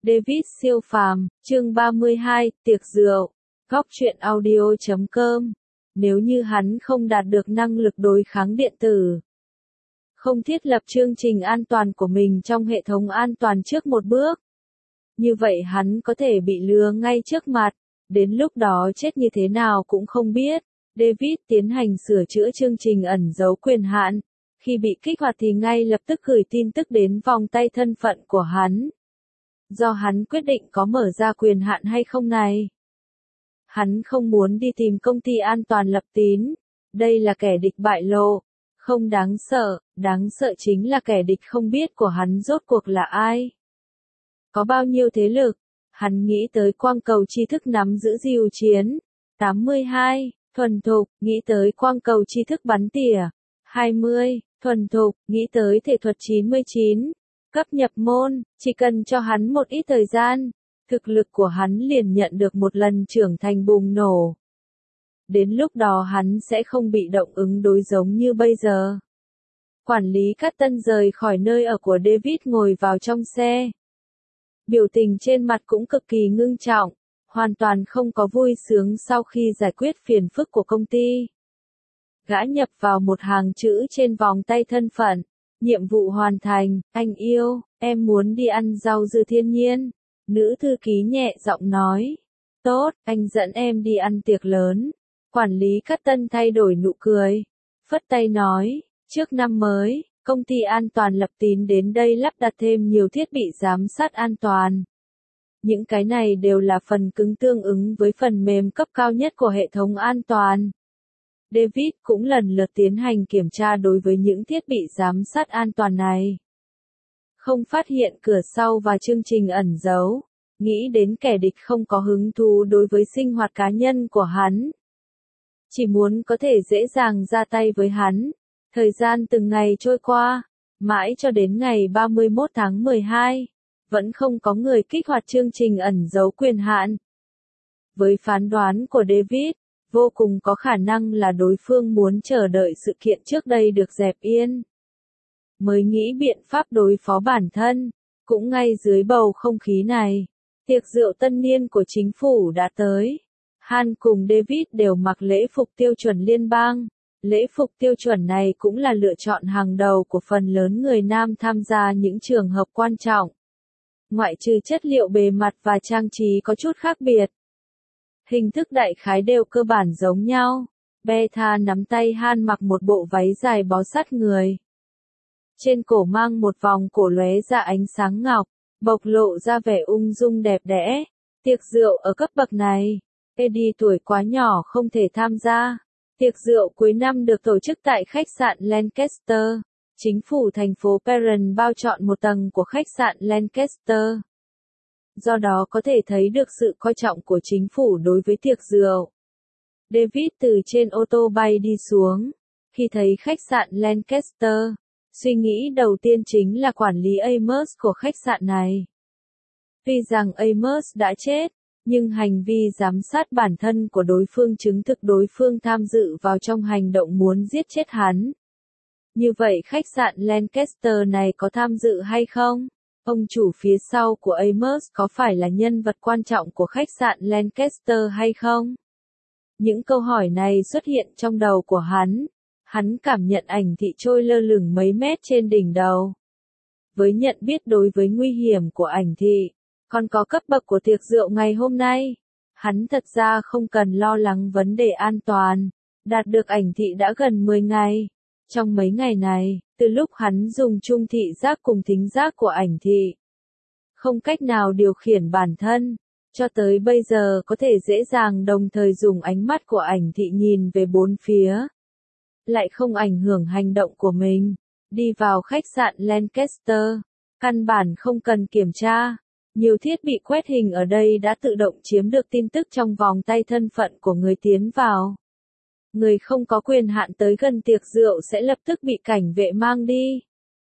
David siêu phàm, chương 32, tiệc rượu. Góc truyện audio.com. Nếu như hắn không đạt được năng lực đối kháng điện tử, không thiết lập chương trình an toàn của mình trong hệ thống an toàn trước một bước, như vậy hắn có thể bị lừa ngay trước mặt, đến lúc đó chết như thế nào cũng không biết. David tiến hành sửa chữa chương trình ẩn giấu quyền hạn. Khi bị kích hoạt thì ngay lập tức gửi tin tức đến vòng tay thân phận của hắn. Do hắn quyết định có mở ra quyền hạn hay không này. Hắn không muốn đi tìm công ty an toàn lập tín. Đây là kẻ địch bại lộ. Không đáng sợ chính là kẻ địch không biết của hắn rốt cuộc là ai. Có bao nhiêu thế lực. Hắn nghĩ tới quang cầu tri thức nắm giữ diều chiến. 82, thuần thục, nghĩ tới quang cầu tri thức bắn tỉa. 20, thuần thục, nghĩ tới thể thuật 99. Cấp nhập môn, chỉ cần cho hắn một ít thời gian, thực lực của hắn liền nhận được một lần trưởng thành bùng nổ. Đến lúc đó hắn sẽ không bị động ứng đối giống như bây giờ. Quản lý Cutton rời khỏi nơi ở của David ngồi vào trong xe. Biểu tình trên mặt cũng cực kỳ ngưng trọng, hoàn toàn không có vui sướng sau khi giải quyết phiền phức của công ty. Gã nhập vào một hàng chữ trên vòng tay thân phận. Nhiệm vụ hoàn thành, anh yêu, em muốn đi ăn rau dưa thiên nhiên. Nữ thư ký nhẹ giọng nói. Tốt, anh dẫn em đi ăn tiệc lớn. Quản lý Cutton thay đổi nụ cười. Phất tay nói, trước năm mới, công ty an toàn lập tín đến đây lắp đặt thêm nhiều thiết bị giám sát an toàn. Những cái này đều là phần cứng tương ứng với phần mềm cấp cao nhất của hệ thống an toàn. David cũng lần lượt tiến hành kiểm tra đối với những thiết bị giám sát an toàn này. Không phát hiện cửa sau và chương trình ẩn giấu, nghĩ đến kẻ địch không có hứng thú đối với sinh hoạt cá nhân của hắn. Chỉ muốn có thể dễ dàng ra tay với hắn. Thời gian từng ngày trôi qua, mãi cho đến ngày 31 tháng 12, vẫn không có người kích hoạt chương trình ẩn giấu quyền hạn. Với phán đoán của David, vô cùng có khả năng là đối phương muốn chờ đợi sự kiện trước đây được dẹp yên. Mới nghĩ biện pháp đối phó bản thân, cũng ngay dưới bầu không khí này. Tiệc rượu tân niên của chính phủ đã tới. Han cùng David đều mặc lễ phục tiêu chuẩn liên bang. Lễ phục tiêu chuẩn này cũng là lựa chọn hàng đầu của phần lớn người nam tham gia những trường hợp quan trọng. Ngoại trừ chất liệu bề mặt và trang trí có chút khác biệt. Hình thức đại khái đều cơ bản giống nhau. Beta nắm tay Han mặc một bộ váy dài bó sát người. Trên cổ mang một vòng cổ lóe ra ánh sáng ngọc, bộc lộ ra vẻ ung dung đẹp đẽ. Tiệc rượu ở cấp bậc này, Eddie tuổi quá nhỏ không thể tham gia. Tiệc rượu cuối năm được tổ chức tại khách sạn Lancaster. Chính phủ thành phố Perrin bao trọn một tầng của khách sạn Lancaster. Do đó có thể thấy được sự coi trọng của chính phủ đối với tiệc rượu. David từ trên ô tô bay đi xuống. Khi thấy khách sạn Lancaster, suy nghĩ đầu tiên chính là quản lý Amos của khách sạn này. Tuy rằng Amos đã chết, nhưng hành vi giám sát bản thân của đối phương chứng thực đối phương tham dự vào trong hành động muốn giết chết hắn. Như vậy khách sạn Lancaster này có tham dự hay không? Ông chủ phía sau của Amos có phải là nhân vật quan trọng của khách sạn Lancaster hay không? Những câu hỏi này xuất hiện trong đầu của hắn. Hắn cảm nhận ảnh thị trôi lơ lửng mấy mét trên đỉnh đầu. Với nhận biết đối với nguy hiểm của ảnh thị, còn có cấp bậc của tiệc rượu ngày hôm nay, hắn thật ra không cần lo lắng vấn đề an toàn. Đạt được ảnh thị đã gần 10 ngày. Trong mấy ngày này, từ lúc hắn dùng trung thị giác cùng thính giác của ảnh thị, không cách nào điều khiển bản thân, cho tới bây giờ có thể dễ dàng đồng thời dùng ánh mắt của ảnh thị nhìn về bốn phía. Lại không ảnh hưởng hành động của mình. Đi vào khách sạn Lancaster, căn bản không cần kiểm tra. Nhiều thiết bị quét hình ở đây đã tự động chiếm được tin tức trong vòng tay thân phận của người tiến vào. Người không có quyền hạn tới gần tiệc rượu sẽ lập tức bị cảnh vệ mang đi.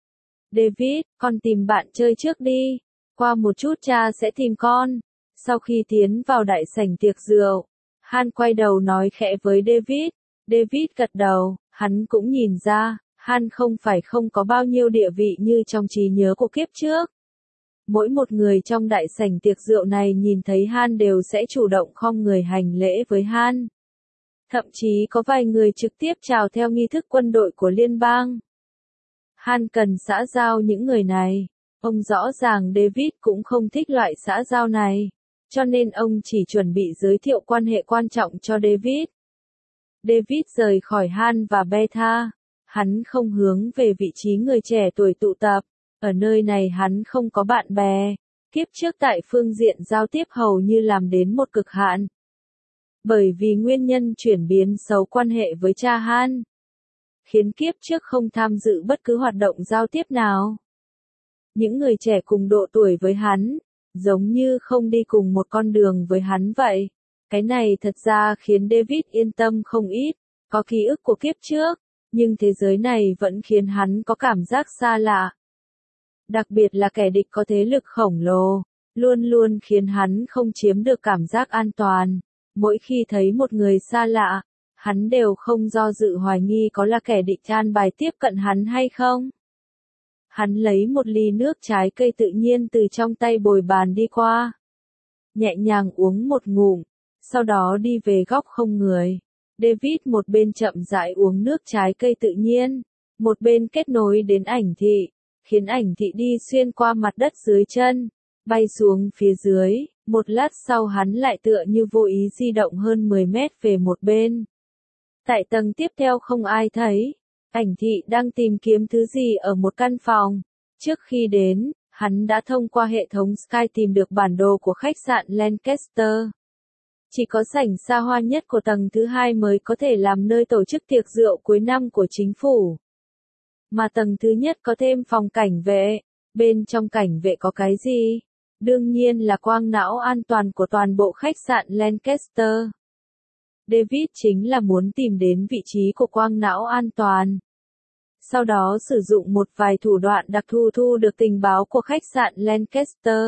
David, con tìm bạn chơi trước đi. Qua một chút cha sẽ tìm con. Sau khi tiến vào đại sảnh tiệc rượu, Han quay đầu nói khẽ với David. David gật đầu, hắn cũng nhìn ra, Han không phải không có bao nhiêu địa vị như trong trí nhớ của kiếp trước. Mỗi một người trong đại sảnh tiệc rượu này nhìn thấy Han đều sẽ chủ động khom người hành lễ với Han. Thậm chí có vài người trực tiếp chào theo nghi thức quân đội của liên bang. Han cần xã giao những người này. Ông rõ ràng David cũng không thích loại xã giao này. Cho nên ông chỉ chuẩn bị giới thiệu quan hệ quan trọng cho David. David rời khỏi Han và Beta. Hắn không hướng về vị trí người trẻ tuổi tụ tập. Ở nơi này hắn không có bạn bè. Kiếp trước tại phương diện giao tiếp hầu như làm đến một cực hạn. Bởi vì nguyên nhân chuyển biến xấu quan hệ với cha Han, khiến kiếp trước không tham dự bất cứ hoạt động giao tiếp nào. Những người trẻ cùng độ tuổi với hắn, giống như không đi cùng một con đường với hắn vậy. Cái này thật ra khiến David yên tâm không ít, có ký ức của kiếp trước, nhưng thế giới này vẫn khiến hắn có cảm giác xa lạ. Đặc biệt là kẻ địch có thế lực khổng lồ, luôn luôn khiến hắn không chiếm được cảm giác an toàn. Mỗi khi thấy một người xa lạ, hắn đều không do dự hoài nghi có là kẻ địch an bài tiếp cận hắn hay không. Hắn lấy một ly nước trái cây tự nhiên từ trong tay bồi bàn đi qua. Nhẹ nhàng uống một ngụm, sau đó đi về góc không người. David một bên chậm rãi uống nước trái cây tự nhiên, một bên kết nối đến ảnh thị, khiến ảnh thị đi xuyên qua mặt đất dưới chân, bay xuống phía dưới. Một lát sau hắn lại tựa như vô ý di động hơn 10 mét về một bên. Tại tầng tiếp theo không ai thấy. Ảnh thị đang tìm kiếm thứ gì ở một căn phòng. Trước khi đến, hắn đã thông qua hệ thống Sky tìm được bản đồ của khách sạn Lancaster. Chỉ có sảnh xa hoa nhất của tầng thứ 2 mới có thể làm nơi tổ chức tiệc rượu cuối năm của chính phủ. Mà tầng thứ nhất có thêm phòng cảnh vệ. Bên trong cảnh vệ có cái gì? Đương nhiên là quang não an toàn của toàn bộ khách sạn Lancaster. David chính là muốn tìm đến vị trí của quang não an toàn. Sau đó sử dụng một vài thủ đoạn đặc thù thu được tình báo của khách sạn Lancaster.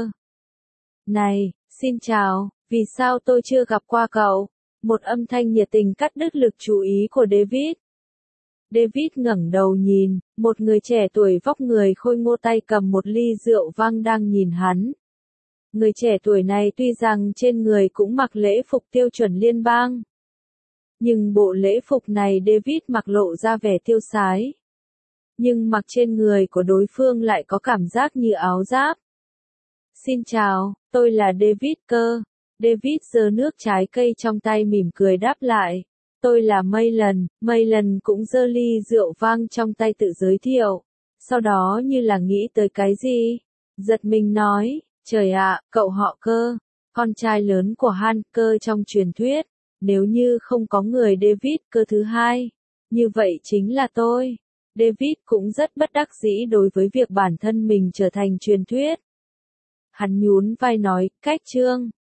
Này, xin chào, vì sao tôi chưa gặp qua cậu? Một âm thanh nhiệt tình cắt đứt lực chú ý của David. David ngẩng đầu nhìn, một người trẻ tuổi vóc người khôi ngô tay cầm một ly rượu vang đang nhìn hắn. Người trẻ tuổi này tuy rằng trên người cũng mặc lễ phục tiêu chuẩn liên bang. Nhưng bộ lễ phục này David mặc lộ ra vẻ tiêu sái. Nhưng mặc trên người của đối phương lại có cảm giác như áo giáp. Xin chào, tôi là David Kerr. David giơ nước trái cây trong tay mỉm cười đáp lại. Tôi là Maylen. Maylen cũng giơ ly rượu vang trong tay tự giới thiệu. Sau đó như là nghĩ tới cái gì, giật mình nói, trời ạ, cậu họ Kerr, con trai lớn của Han Kerr trong truyền thuyết. Nếu như không có người David Kerr thứ hai, như vậy chính là tôi. David cũng rất bất đắc dĩ đối với việc bản thân mình trở thành truyền thuyết. Hắn nhún vai nói, cách chương.